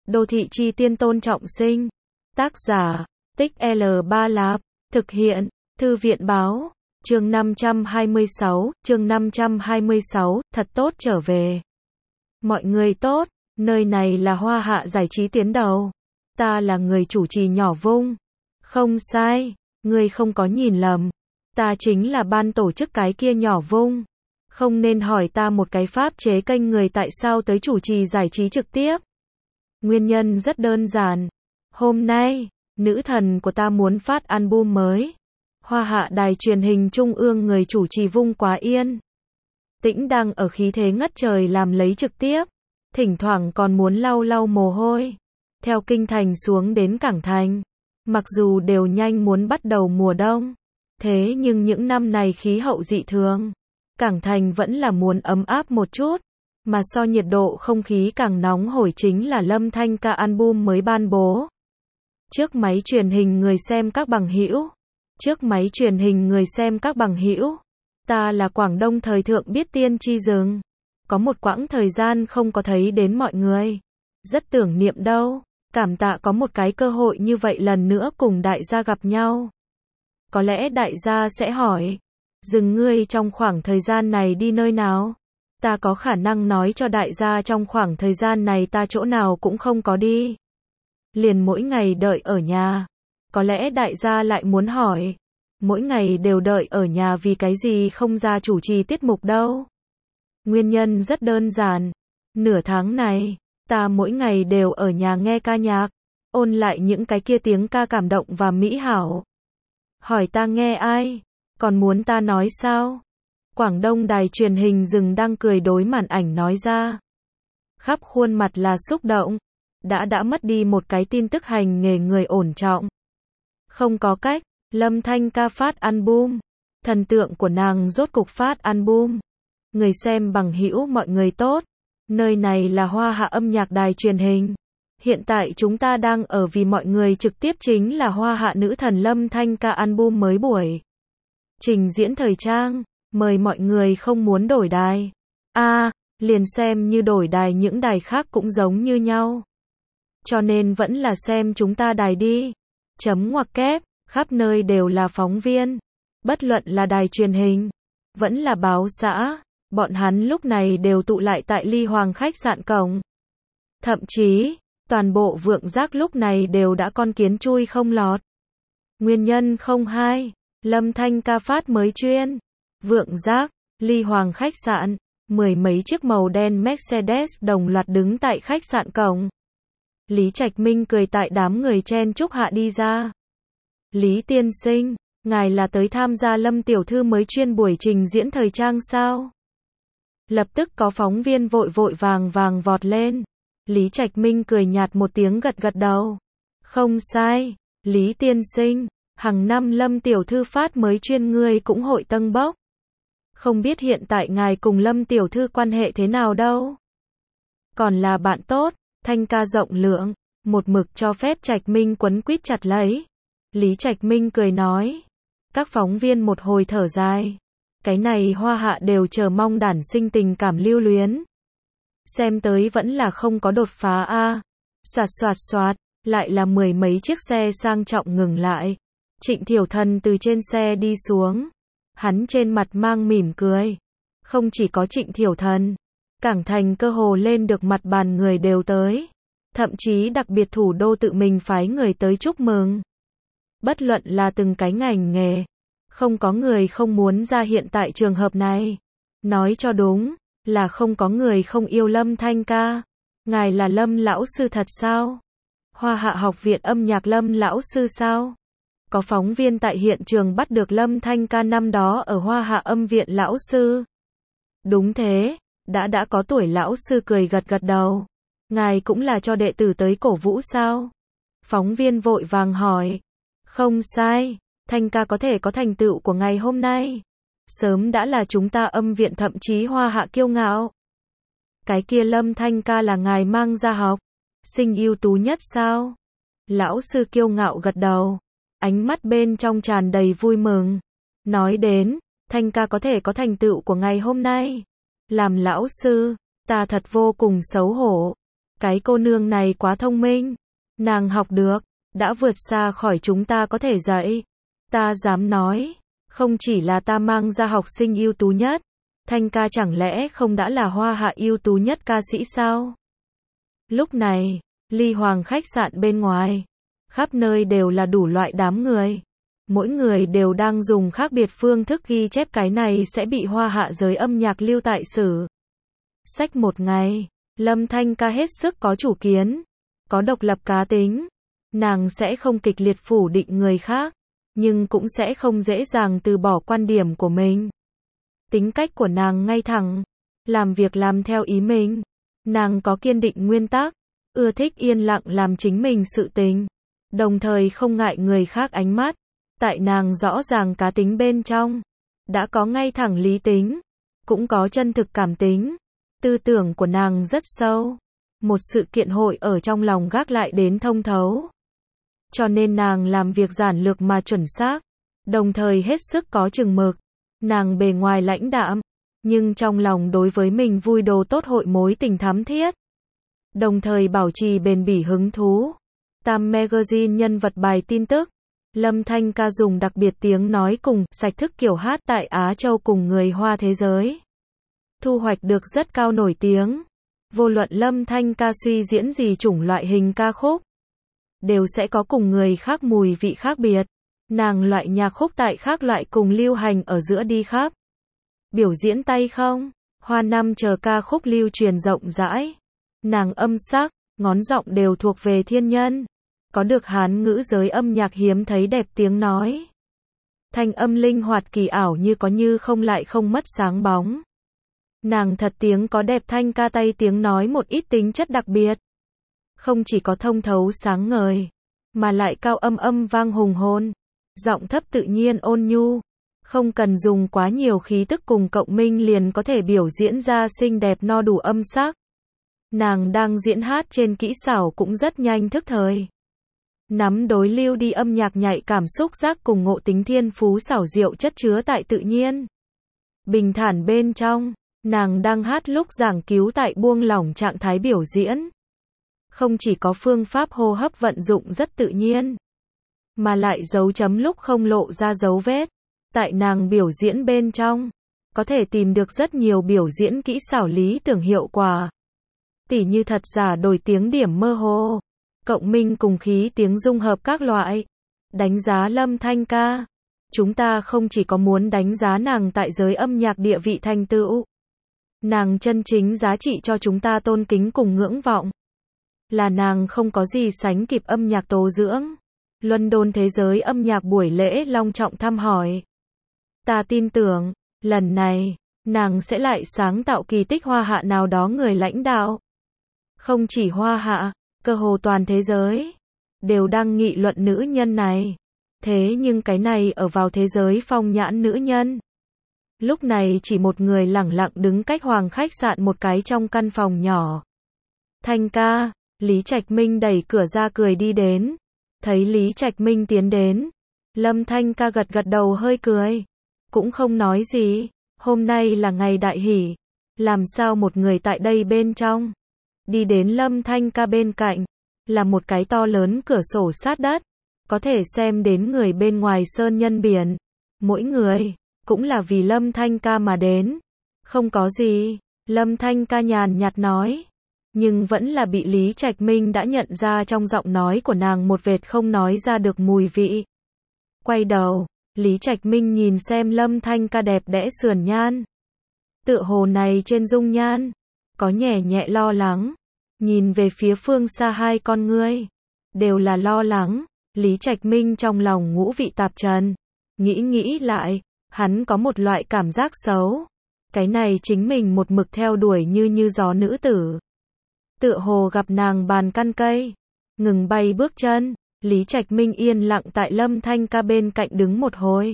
Đô thị chi tiên Tôn Trọng Sinh. Tác giả, Tích L Ba Lạp. Thực hiện, Thư viện Báo. Chương 526, thật tốt trở về. Mọi người tốt, nơi này là Hoa Hạ Giải trí tuyến đầu. Ta là người chủ trì Nhỏ Vung. Không sai, ngươi không có nhìn lầm. Ta chính là ban tổ chức cái kia Nhỏ Vung. Không nên hỏi ta một cái pháp chế kênh người tại sao tới chủ trì giải trí trực tiếp. Nguyên nhân rất đơn giản. Hôm nay, nữ thần của ta muốn phát album mới. Hoa Hạ Đài truyền hình Trung ương người chủ trì Vung Quá Yên. Tĩnh đang ở khí thế ngất trời làm lấy trực tiếp. Thỉnh thoảng còn muốn lau lau mồ hôi. Theo kinh thành xuống đến Cảng Thành. Mặc dù đều nhanh muốn bắt đầu mùa đông. Thế nhưng những năm này khí hậu dị thường. Cảng Thành vẫn là muốn ấm áp một chút. Mà so nhiệt độ không khí càng nóng hổi chính là Lâm Thanh ca album mới ban bố. Trước máy truyền hình người xem các bằng hữu. Trước máy truyền hình người xem các bằng hữu. Ta là Quảng Đông thời thượng biết tiên chi rừng. Có một quãng thời gian không có thấy đến mọi người. Rất tưởng niệm đâu. Cảm tạ có một cái cơ hội như vậy lần nữa cùng đại gia gặp nhau. Có lẽ đại gia sẽ hỏi. Rừng ngươi trong khoảng thời gian này đi nơi nào? Ta có khả năng nói cho đại gia trong khoảng thời gian này ta chỗ nào cũng không có đi. Liền mỗi ngày đợi ở nhà. Có lẽ đại gia lại muốn hỏi. Mỗi ngày đều đợi ở nhà vì cái gì không ra chủ trì tiết mục đâu? Nguyên nhân rất đơn giản. Nửa tháng này, ta mỗi ngày đều ở nhà nghe ca nhạc. Ôn lại những cái kia tiếng ca cảm động và mỹ hảo. Hỏi ta nghe ai? Còn muốn ta nói sao? Quảng Đông Đài truyền hình rừng đang cười đối màn ảnh nói ra. Khắp khuôn mặt là xúc động. Đã mất đi một cái tin tức hành nghề người ổn trọng. Không có cách, Lâm Thanh ca phát album. Thần tượng của nàng rốt cục phát album. Người xem bằng hữu mọi người tốt. Nơi này là Hoa Hạ âm nhạc đài truyền hình. Hiện tại chúng ta đang ở vì mọi người trực tiếp chính là Hoa Hạ nữ thần Lâm Thanh ca album mới buổi. Trình diễn thời trang. Mời mọi người không muốn đổi đài. Liền xem như đổi đài những đài khác cũng giống như nhau. Cho nên vẫn là xem chúng ta đài đi. Chấm ngoặc kép, khắp nơi đều là phóng viên. Bất luận là đài truyền hình, vẫn là báo xã, bọn hắn lúc này đều tụ lại tại Ly Hoàng khách sạn cổng. Thậm chí, toàn bộ Vượng Giác lúc này đều đã con kiến chui không lọt. Nguyên nhân không hai, Lâm Thanh ca phát mới chuyên. Vượng Giác, Ly Hoàng khách sạn, mười mấy chiếc màu đen Mercedes đồng loạt đứng tại khách sạn cổng. Lý Trạch Minh cười tại đám người chen chúc hạ đi ra. Lý tiên sinh, ngài là tới tham gia Lâm tiểu thư mới chuyên buổi trình diễn thời trang sao? Lập tức có phóng viên vội vàng vọt lên. Lý Trạch Minh cười nhạt một tiếng gật đầu. Không sai, Lý tiên sinh, hàng năm Lâm tiểu thư phát mới chuyên ngươi cũng hội tâng bốc. Không biết hiện tại ngài cùng Lâm tiểu thư quan hệ thế nào đâu? Còn là bạn tốt, Thanh ca rộng lượng, một mực cho phép Trạch Minh quấn quýt chặt lấy. Lý Trạch Minh cười nói. Các phóng viên một hồi thở dài. Cái này Hoa Hạ đều chờ mong đản sinh tình cảm lưu luyến. Xem tới vẫn là không có đột phá a. Soạt, lại là mười mấy chiếc xe sang trọng ngừng lại. Trịnh Thiểu Thần từ trên xe đi xuống. Hắn trên mặt mang mỉm cười. Không chỉ có Trịnh Thiểu Thần, Cảng Thành cơ hồ lên được mặt bàn người đều tới. Thậm chí đặc biệt thủ đô tự mình phái người tới chúc mừng. Bất luận là từng cái ngành nghề, không có người không muốn ra hiện tại trường hợp này. Nói cho đúng, là không có người không yêu Lâm Thanh ca. Ngài là Lâm lão sư thật sao? Hoa Hạ học viện âm nhạc Lâm lão sư sao? Có phóng viên tại hiện trường bắt được Lâm Thanh ca năm đó ở Hoa Hạ âm viện lão sư. Đúng thế, đã có tuổi lão sư cười gật đầu. Ngài cũng là cho đệ tử tới cổ vũ sao? Phóng viên vội vàng hỏi. Không sai, Thanh ca có thể có thành tựu của ngày hôm nay. Sớm đã là chúng ta âm viện thậm chí Hoa Hạ kiêu ngạo. Cái kia Lâm Thanh ca là ngài mang ra học sinh ưu tú nhất sao? Lão sư kiêu ngạo gật đầu, ánh mắt bên trong tràn đầy vui mừng. Nói đến, Thanh ca có thể có thành tựu của ngày hôm nay. Làm lão sư, ta thật vô cùng xấu hổ. Cái cô nương này quá thông minh. Nàng học được, đã vượt xa khỏi chúng ta có thể dạy. Ta dám nói, không chỉ là ta mang ra học sinh ưu tú nhất, Thanh ca chẳng lẽ không đã là hoa hạ ưu tú nhất ca sĩ sao? Lúc này, Ly Hoàng khách sạn bên ngoài, khắp nơi đều là đủ loại đám người. Mỗi người đều đang dùng khác biệt phương thức ghi chép cái này sẽ bị hoa hạ giới âm nhạc lưu tại sử sách một ngày. Lâm Thanh ca hết sức có chủ kiến, có độc lập cá tính. Nàng sẽ không kịch liệt phủ định người khác, nhưng cũng sẽ không dễ dàng từ bỏ quan điểm của mình. Tính cách của nàng ngay thẳng, làm việc làm theo ý mình. Nàng có kiên định nguyên tắc, ưa thích yên lặng làm chính mình sự tình, đồng thời không ngại người khác ánh mắt. Tại nàng rõ ràng cá tính bên trong, đã có ngay thẳng lý tính, cũng có chân thực cảm tính. Tư tưởng của nàng rất sâu, một sự kiện hội ở trong lòng gác lại đến thông thấu. Cho nên nàng làm việc giản lược mà chuẩn xác, đồng thời hết sức có chừng mực. Nàng bề ngoài lãnh đạm, nhưng trong lòng đối với mình vui đồ tốt hội mối tình thắm thiết. Đồng thời bảo trì bền bỉ hứng thú. Time Magazine nhân vật bài tin tức. Lâm Thanh ca dùng đặc biệt tiếng nói cùng sạch thức kiểu hát tại Á Châu cùng người Hoa thế giới. Thu hoạch được rất cao nổi tiếng. Vô luận Lâm Thanh ca suy diễn gì chủng loại hình ca khúc, đều sẽ có cùng người khác mùi vị khác biệt. Nàng loại nhạc khúc tại khác loại cùng lưu hành ở giữa đi khắp. Biểu diễn tay không, hoa năm chờ ca khúc lưu truyền rộng rãi. Nàng âm sắc, ngón giọng đều thuộc về thiên nhân. Có được Hán ngữ giới âm nhạc hiếm thấy đẹp tiếng nói. Thanh âm linh hoạt kỳ ảo như có như không lại không mất sáng bóng. Nàng thật tiếng có đẹp Thanh ca tay tiếng nói một ít tính chất đặc biệt. Không chỉ có thông thấu sáng ngời, mà lại cao âm vang hùng hồn. Giọng thấp tự nhiên ôn nhu. Không cần dùng quá nhiều khí tức cùng cộng minh liền có thể biểu diễn ra xinh đẹp no đủ âm sắc. Nàng đang diễn hát trên kỹ xảo cũng rất nhanh thức thời. Nắm đối lưu đi âm nhạc nhạy cảm xúc giác cùng ngộ tính thiên phú xảo diệu chất chứa tại tự nhiên. Bình thản bên trong, nàng đang hát lúc giảng cứu tại buông lỏng trạng thái biểu diễn. Không chỉ có phương pháp hô hấp vận dụng rất tự nhiên, mà lại dấu chấm lúc không lộ ra dấu vết. Tại nàng biểu diễn bên trong, có thể tìm được rất nhiều biểu diễn kỹ xảo lý tưởng hiệu quả. Tỉ như thật giả đổi tiếng điểm mơ hồ, cộng minh cùng khí tiếng dung hợp các loại. Đánh giá Lâm Thanh ca, chúng ta không chỉ có muốn đánh giá nàng tại giới âm nhạc địa vị thành tựu. Nàng chân chính giá trị cho chúng ta tôn kính cùng ngưỡng vọng. Là nàng không có gì sánh kịp âm nhạc tố dưỡng. London thế giới âm nhạc buổi lễ long trọng thăm hỏi. Ta tin tưởng, lần này, nàng sẽ lại sáng tạo kỳ tích hoa hạ nào đó người lãnh đạo. Không chỉ hoa hạ, cơ hồ toàn thế giới, đều đang nghị luận nữ nhân này. Thế nhưng cái này ở vào thế giới phong nhãn nữ nhân. Lúc này chỉ một người lẳng lặng đứng cách Hoàng khách sạn một cái trong căn phòng nhỏ. Thanh ca, Lý Trạch Minh đẩy cửa ra cười đi đến. Thấy Lý Trạch Minh tiến đến, Lâm Thanh ca gật gật đầu hơi cười. Cũng không nói gì, hôm nay là ngày đại hỷ. Làm sao một người tại đây bên trong. Đi đến Lâm Thanh ca bên cạnh, là một cái to lớn cửa sổ sát đất. Có thể xem đến người bên ngoài sơn nhân biển. Mỗi người, cũng là vì Lâm Thanh ca mà đến. Không có gì, Lâm Thanh ca nhàn nhạt nói. Nhưng vẫn là bị Lý Trạch Minh đã nhận ra trong giọng nói của nàng một vệt không nói ra được mùi vị. Quay đầu, Lý Trạch Minh nhìn xem Lâm Thanh ca đẹp đẽ sườn nhan. Tựa hồ này trên dung nhan, có nhẹ nhẹ lo lắng. Nhìn về phía phương xa hai con ngươi, đều là lo lắng. Lý Trạch Minh trong lòng ngũ vị tạp trần. Nghĩ lại, hắn có một loại cảm giác xấu. Cái này chính mình một mực theo đuổi như gió nữ tử. Tựa hồ gặp nàng bàn căn cây, ngừng bay bước chân. Lý Trạch Minh yên lặng tại Lâm Thanh ca bên cạnh đứng một hồi.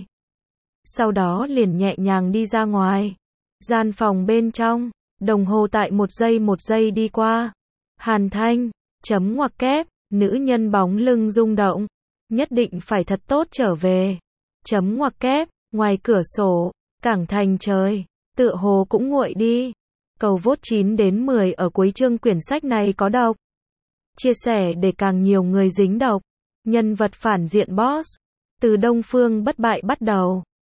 Sau đó liền nhẹ nhàng đi ra ngoài. Gian phòng bên trong, đồng hồ tại một giây đi qua. Hàn Thanh, chấm ngoặc kép, nữ nhân bóng lưng rung động. Nhất định phải thật tốt trở về. Chấm ngoặc kép, ngoài cửa sổ, cảng thành trời, tựa hồ cũng nguội đi. Cầu vote 9 đến 10 ở cuối chương quyển sách này có độc. Chia sẻ để càng nhiều người dính độc. Nhân vật phản diện boss. Từ Đông Phương bất bại bắt đầu.